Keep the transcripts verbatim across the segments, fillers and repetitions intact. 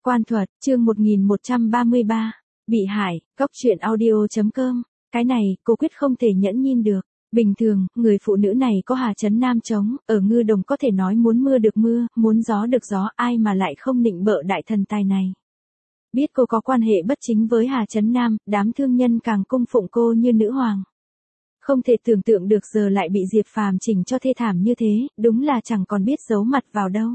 Quan thuật, chương một nghìn một trăm ba mươi ba. Bị hại, góc truyện audio.com. Cái này, cô quyết không thể nhẫn nhịn được. Bình thường, người phụ nữ này có Hà Trấn Nam chống, ở Ngư Đồng có thể nói muốn mưa được mưa, muốn gió được gió, ai mà lại không nịnh bợ đại thần tài này. Biết cô có quan hệ bất chính với Hà Trấn Nam, đám thương nhân càng cung phụng cô như nữ hoàng. Không thể tưởng tượng được giờ lại bị Diệp Phàm chỉnh cho thê thảm như thế, đúng là chẳng còn biết giấu mặt vào đâu.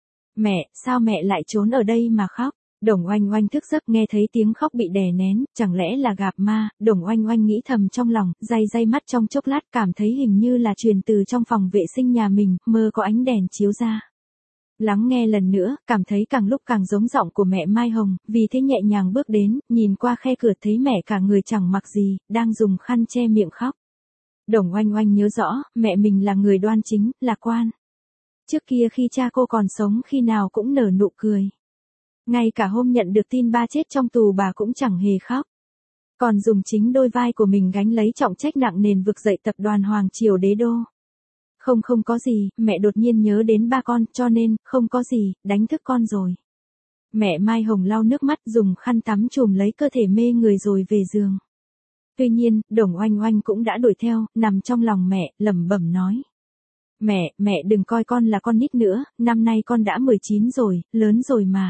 Mẹ, sao mẹ lại trốn ở đây mà khóc? Đồng Oanh Oanh thức giấc nghe thấy tiếng khóc bị đè nén, chẳng lẽ là gặp ma? Đồng Oanh Oanh nghĩ thầm trong lòng, day day mắt trong chốc lát cảm thấy hình như là truyền từ trong phòng vệ sinh nhà mình, mơ có ánh đèn chiếu ra. Lắng nghe lần nữa, cảm thấy càng lúc càng giống giọng của mẹ Mai Hồng, vì thế nhẹ nhàng bước đến, nhìn qua khe cửa thấy mẹ cả người chẳng mặc gì, đang dùng khăn che miệng khóc. Đồng Oanh Oanh nhớ rõ, mẹ mình là người đoan chính, lạc quan. Trước kia khi cha cô còn sống khi nào cũng nở nụ cười. Ngay cả hôm nhận được tin ba chết trong tù bà cũng chẳng hề khóc. Còn dùng chính đôi vai của mình gánh lấy trọng trách nặng nề vực dậy tập đoàn Hoàng Triều Đế Đô. Không không có gì, mẹ đột nhiên nhớ đến ba con, cho nên, không có gì, đánh thức con rồi. Mẹ Mai Hồng lau nước mắt dùng khăn tắm chùm lấy cơ thể mê người rồi về giường. Tuy nhiên, Đồng Oanh Oanh cũng đã đuổi theo, nằm trong lòng mẹ, lẩm bẩm nói. Mẹ, mẹ đừng coi con là con nít nữa, năm nay con đã mười chín rồi, lớn rồi mà.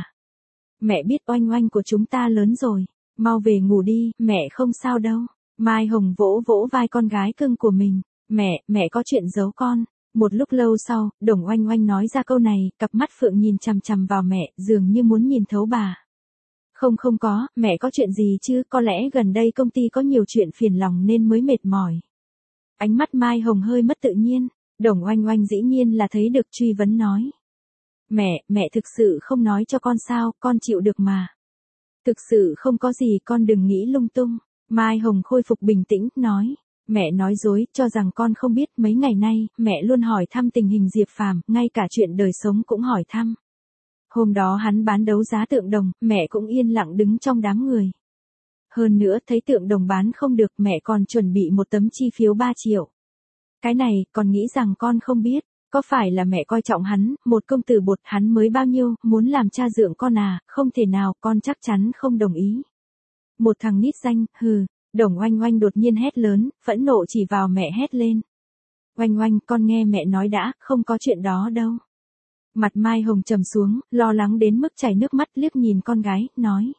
Mẹ biết Oanh Oanh của chúng ta lớn rồi, mau về ngủ đi, mẹ không sao đâu. Mai Hồng vỗ vỗ vai con gái cưng của mình, mẹ, mẹ có chuyện giấu con. Một lúc lâu sau, Đồng Oanh Oanh nói ra câu này, cặp mắt phượng nhìn chằm chằm vào mẹ, dường như muốn nhìn thấu bà. Không không có, mẹ có chuyện gì chứ, có lẽ gần đây công ty có nhiều chuyện phiền lòng nên mới mệt mỏi. Ánh mắt Mai Hồng hơi mất tự nhiên. Đồng Oanh Oanh dĩ nhiên là thấy được truy vấn nói. Mẹ, mẹ thực sự không nói cho con sao, con chịu được mà. Thực sự không có gì, con đừng nghĩ lung tung. Mai Hồng khôi phục bình tĩnh, nói. Mẹ nói dối, cho rằng con không biết mấy ngày nay, mẹ luôn hỏi thăm tình hình Diệp Phàm, ngay cả chuyện đời sống cũng hỏi thăm. Hôm đó hắn bán đấu giá tượng đồng, mẹ cũng yên lặng đứng trong đám người. Hơn nữa, thấy tượng đồng bán không được, mẹ còn chuẩn bị một tấm chi phiếu ba triệu. Cái này, còn nghĩ rằng con không biết, có phải là mẹ coi trọng hắn, một công tử bột hắn mới bao nhiêu, muốn làm cha dượng con à, không thể nào, con chắc chắn không đồng ý. Một thằng nít danh, hừ, Đồng Oanh Oanh đột nhiên hét lớn, phẫn nộ chỉ vào mẹ hét lên. Oanh Oanh, con nghe mẹ nói đã, không có chuyện đó đâu. Mặt Mai Hồng trầm xuống, lo lắng đến mức chảy nước mắt liếc nhìn con gái, nói.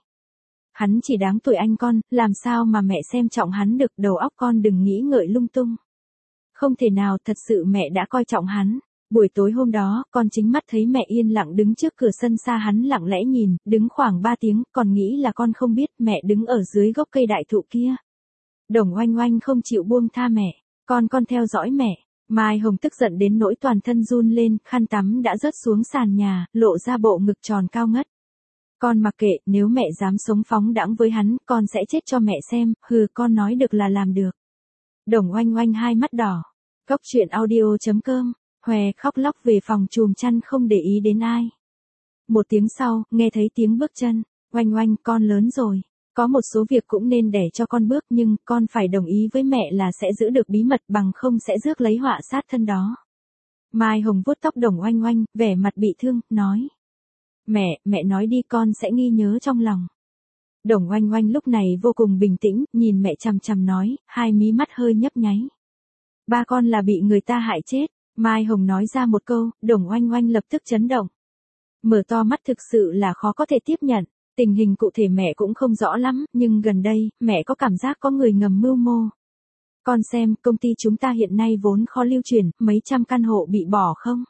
Hắn chỉ đáng tuổi anh con, làm sao mà mẹ xem trọng hắn được, đầu óc con đừng nghĩ ngợi lung tung. Không thể nào, thật sự mẹ đã coi trọng hắn. Buổi tối hôm đó, con chính mắt thấy mẹ yên lặng đứng trước cửa sân xa hắn lặng lẽ nhìn, đứng khoảng ba tiếng, còn nghĩ là con không biết mẹ đứng ở dưới gốc cây đại thụ kia. Đồng Oanh Oanh không chịu buông tha mẹ, con con theo dõi mẹ. Mai Hồng tức giận đến nỗi toàn thân run lên, khăn tắm đã rớt xuống sàn nhà, lộ ra bộ ngực tròn cao ngất. Con mặc kệ, nếu mẹ dám sống phóng đãng với hắn, con sẽ chết cho mẹ xem, hừ, con nói được là làm được. Đồng Oanh Oanh hai mắt đỏ. Góc truyện audio.com, Hòe khóc lóc về phòng chùm chăn không để ý đến ai. Một tiếng sau, nghe thấy tiếng bước chân. Oanh Oanh, con lớn rồi. Có một số việc cũng nên để cho con bước nhưng con phải đồng ý với mẹ là sẽ giữ được bí mật bằng không sẽ rước lấy họa sát thân đó. Mai Hồng vuốt tóc Đồng Oanh Oanh, vẻ mặt bị thương, nói. Mẹ, mẹ nói đi con sẽ ghi nhớ trong lòng. Đồng Oanh Oanh lúc này vô cùng bình tĩnh, nhìn mẹ chằm chằm nói, hai mí mắt hơi nhấp nháy. Ba con là bị người ta hại chết. Mai Hồng nói ra một câu, Đồng Oanh Oanh lập tức chấn động. Mở to mắt thực sự là khó có thể tiếp nhận. Tình hình cụ thể mẹ cũng không rõ lắm, nhưng gần đây, mẹ có cảm giác có người ngầm mưu mô. Con xem, công ty chúng ta hiện nay vốn khó lưu chuyển, mấy trăm căn hộ bị bỏ không?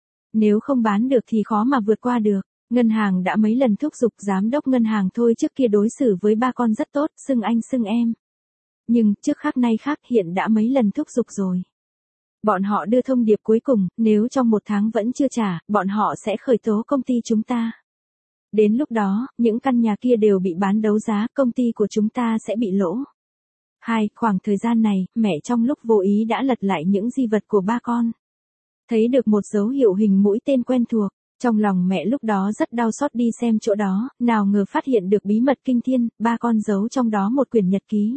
Nếu không bán được thì khó mà vượt qua được. Ngân hàng đã mấy lần thúc giục giám đốc ngân hàng thôi trước kia đối xử với ba con rất tốt, xưng anh xưng em. Nhưng, trước khác nay khác hiện đã mấy lần thúc giục rồi. Bọn họ đưa thông điệp cuối cùng, nếu trong một tháng vẫn chưa trả, bọn họ sẽ khởi tố công ty chúng ta. Đến lúc đó, những căn nhà kia đều bị bán đấu giá, công ty của chúng ta sẽ bị lỗ. Hai, khoảng thời gian này, mẹ trong lúc vô ý đã lật lại những di vật của ba con. Thấy được một dấu hiệu hình mũi tên quen thuộc. Trong lòng mẹ lúc đó rất đau xót đi xem chỗ đó, nào ngờ phát hiện được bí mật kinh thiên, ba con giấu trong đó một quyển nhật ký.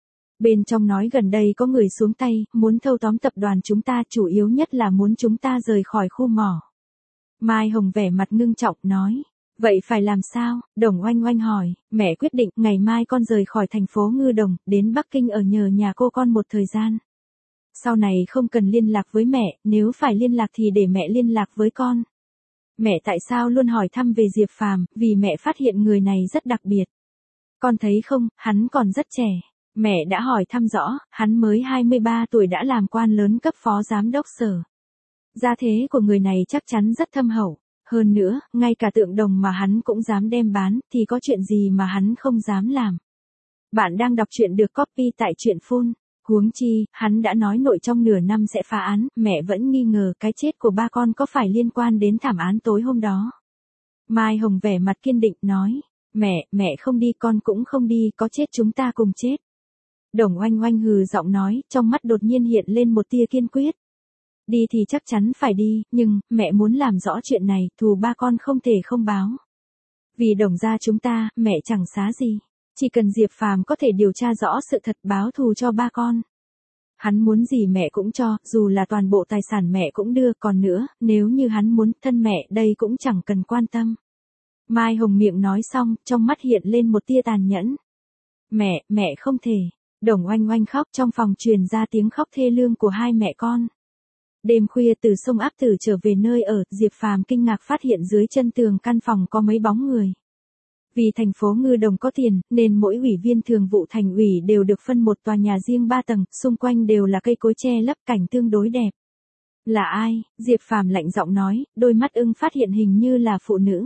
Bên trong nói gần đây có người xuống tay, muốn thâu tóm tập đoàn chúng ta, chủ yếu nhất là muốn chúng ta rời khỏi khu mỏ. Mai Hồng vẻ mặt ngưng trọng, nói, Vậy phải làm sao? Đồng Oanh Oanh hỏi, mẹ quyết định ngày mai con rời khỏi thành phố Ngư Đồng, đến Bắc Kinh ở nhờ nhà cô con một thời gian. Sau này không cần liên lạc với mẹ, nếu phải liên lạc thì để mẹ liên lạc với con. Mẹ tại sao luôn hỏi thăm về Diệp Phàm, vì mẹ phát hiện người này rất đặc biệt. Con thấy không, hắn còn rất trẻ. Mẹ đã hỏi thăm rõ, hắn mới hai mươi ba tuổi đã làm quan lớn cấp phó giám đốc sở. Gia thế của người này chắc chắn rất thâm hậu. Hơn nữa, ngay cả tượng đồng mà hắn cũng dám đem bán, thì có chuyện gì mà hắn không dám làm. Bạn đang đọc truyện được copy tại truyện phun. Huống chi, hắn đã nói nội trong nửa năm sẽ phá án, mẹ vẫn nghi ngờ cái chết của ba con có phải liên quan đến thảm án tối hôm đó. Mai Hồng vẻ mặt kiên định nói, mẹ, mẹ không đi con cũng không đi, có chết chúng ta cùng chết. Đồng Oanh Oanh hừ giọng nói, trong mắt đột nhiên hiện lên một tia kiên quyết. Đi thì chắc chắn phải đi, nhưng, mẹ muốn làm rõ chuyện này, thù ba con không thể không báo. Vì Đồng gia chúng ta, mẹ chẳng xá gì. Chỉ cần Diệp Phàm có thể điều tra rõ sự thật báo thù cho ba con. Hắn muốn gì mẹ cũng cho, dù là toàn bộ tài sản mẹ cũng đưa, còn nữa, nếu như hắn muốn, thân mẹ đây cũng chẳng cần quan tâm. Mai Hồng miệng nói xong, trong mắt hiện lên một tia tàn nhẫn. Mẹ, mẹ không thể. Đồng Oanh Oanh khóc, trong phòng truyền ra tiếng khóc thê lương của hai mẹ con. Đêm khuya từ sông Áp Tử trở về nơi ở, Diệp Phàm kinh ngạc phát hiện dưới chân tường căn phòng có mấy bóng người. Vì thành phố Ngư Đồng có tiền, nên mỗi ủy viên thường vụ thành ủy đều được phân một tòa nhà riêng ba tầng, xung quanh đều là cây cối che lấp, cảnh tương đối đẹp. Là ai? Diệp Phàm lạnh giọng nói, đôi mắt ưng phát hiện hình như là phụ nữ.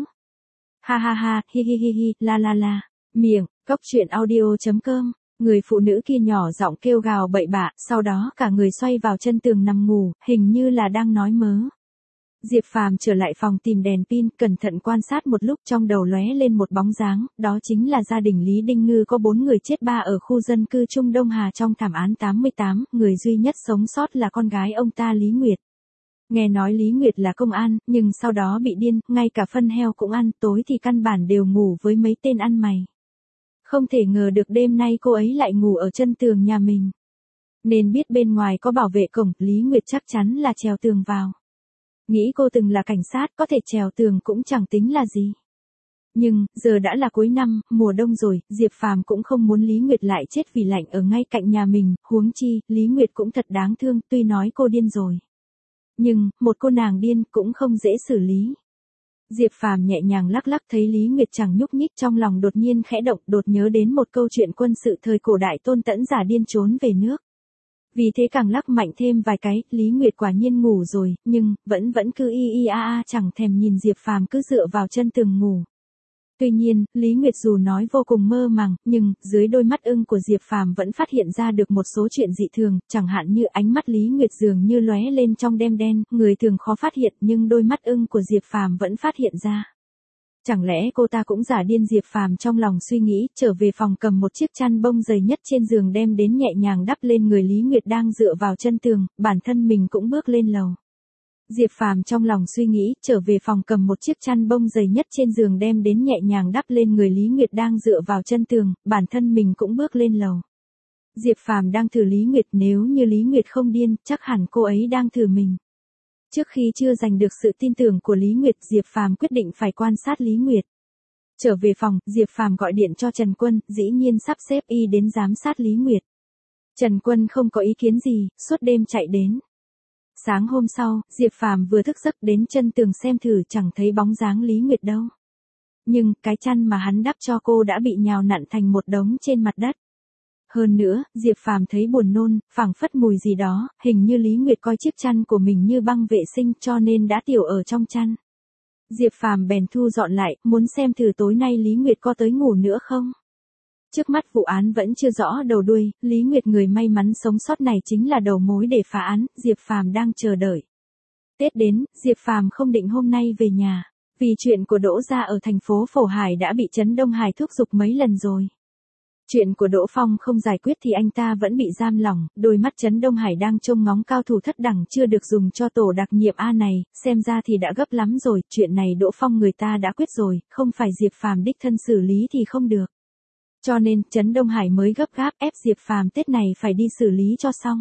Ha ha ha, hi hi hi hi, la la la. Miệng, cốc truyện audio chấm com. Người phụ nữ kia nhỏ giọng kêu gào bậy bạ, sau đó cả người xoay vào chân tường nằm ngủ, hình như là đang nói mớ. Diệp Phàm trở lại phòng tìm đèn pin, cẩn thận quan sát một lúc, trong đầu lóe lên một bóng dáng, đó chính là gia đình Lý Đinh Ngư có bốn người chết ba ở khu dân cư Trung Đông Hà trong thảm án tám mươi tám, người duy nhất sống sót là con gái ông ta Lý Nguyệt. Nghe nói Lý Nguyệt là công an, nhưng sau đó bị điên, ngay cả phân heo cũng ăn, tối thì căn bản đều ngủ với mấy tên ăn mày. Không thể ngờ được đêm nay cô ấy lại ngủ ở chân tường nhà mình. Nên biết bên ngoài có bảo vệ cổng, Lý Nguyệt chắc chắn là trèo tường vào. Nghĩ cô từng là cảnh sát, có thể trèo tường cũng chẳng tính là gì. Nhưng, giờ đã là cuối năm, mùa đông rồi, Diệp Phàm cũng không muốn Lý Nguyệt lại chết vì lạnh ở ngay cạnh nhà mình, huống chi, Lý Nguyệt cũng thật đáng thương, tuy nói cô điên rồi. Nhưng, một cô nàng điên cũng không dễ xử lý. Diệp Phàm nhẹ nhàng lắc lắc thấy Lý Nguyệt chẳng nhúc nhích, trong lòng đột nhiên khẽ động, đột nhớ đến một câu chuyện quân sự thời cổ đại Tôn Tẫn giả điên trốn về nước. Vì thế càng lắc mạnh thêm vài cái, Lý Nguyệt quả nhiên ngủ rồi, nhưng, vẫn vẫn cứ y y a a chẳng thèm nhìn Diệp Phàm cứ dựa vào chân tường ngủ. Tuy nhiên, Lý Nguyệt dù nói vô cùng mơ màng, nhưng, dưới đôi mắt ưng của Diệp Phàm vẫn phát hiện ra được một số chuyện dị thường, chẳng hạn như ánh mắt Lý Nguyệt dường như lóe lên trong đêm đen, người thường khó phát hiện nhưng đôi mắt ưng của Diệp Phàm vẫn phát hiện ra. Chẳng lẽ cô ta cũng giả điên? Diệp Phàm trong lòng suy nghĩ, trở về phòng cầm một chiếc chăn bông dày nhất trên giường đem đến nhẹ nhàng đắp lên người Lý Nguyệt đang dựa vào chân tường, bản thân mình cũng bước lên lầu. Diệp Phàm trong lòng suy nghĩ, trở về phòng cầm một chiếc chăn bông dày nhất trên giường đem đến nhẹ nhàng đắp lên người Lý Nguyệt đang dựa vào chân tường, bản thân mình cũng bước lên lầu. Diệp Phàm đang thử Lý Nguyệt, nếu như Lý Nguyệt không điên, chắc hẳn cô ấy đang thử mình. Trước khi chưa giành được sự tin tưởng của Lý Nguyệt, Diệp Phàm quyết định phải quan sát Lý Nguyệt. Trở về phòng, Diệp Phàm gọi điện cho Trần Quân, dĩ nhiên sắp xếp y đến giám sát Lý Nguyệt. Trần Quân không có ý kiến gì, suốt đêm chạy đến. Sáng hôm sau, Diệp Phàm vừa thức giấc đến chân tường xem thử, chẳng thấy bóng dáng Lý Nguyệt đâu. Nhưng, cái chăn mà hắn đắp cho cô đã bị nhào nặn thành một đống trên mặt đất. Hơn nữa, Diệp Phàm thấy buồn nôn, phảng phất mùi gì đó, hình như Lý Nguyệt coi chiếc chăn của mình như băng vệ sinh cho nên đã tiểu ở trong chăn. Diệp Phàm bèn thu dọn lại, muốn xem thử tối nay Lý Nguyệt có tới ngủ nữa không. Trước mắt vụ án vẫn chưa rõ đầu đuôi, Lý Nguyệt người may mắn sống sót này chính là đầu mối để phá án, Diệp Phàm đang chờ đợi. Tết đến, Diệp Phàm không định hôm nay về nhà, vì chuyện của Đỗ gia ở thành phố Phổ Hải đã bị Trấn Đông Hải thúc giục mấy lần rồi. Chuyện của Đỗ Phong không giải quyết thì anh ta vẫn bị giam lỏng, đôi mắt Trấn Đông Hải đang trông ngóng cao thủ thất đẳng chưa được dùng cho tổ đặc nhiệm A này, xem ra thì đã gấp lắm rồi, chuyện này Đỗ Phong người ta đã quyết rồi, không phải Diệp Phàm đích thân xử lý thì không được. Cho nên, Trấn Đông Hải mới gấp gáp ép Diệp Phàm Tết này phải đi xử lý cho xong.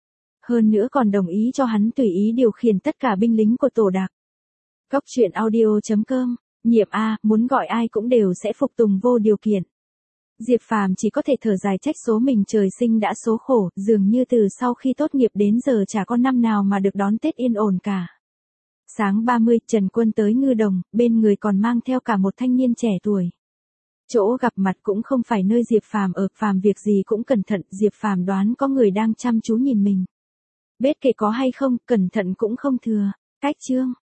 Hơn nữa còn đồng ý cho hắn tùy ý điều khiển tất cả binh lính của tổ đặc. Cốc truyện audio chấm com Nhiệm a, muốn gọi ai cũng đều sẽ phục tùng vô điều kiện. Diệp Phàm chỉ có thể thở dài trách số mình trời sinh đã số khổ, dường như từ sau khi tốt nghiệp đến giờ chả có năm nào mà được đón Tết yên ổn cả. Sáng ba mươi, Trần Quân tới Ngư Đồng, bên người còn mang theo cả một thanh niên trẻ tuổi. Chỗ gặp mặt cũng không phải nơi Diệp Phàm ở, Phàm việc gì cũng cẩn thận, Diệp Phàm đoán có người đang chăm chú nhìn mình. Bết kể có hay không, cẩn thận cũng không thừa. Cách chương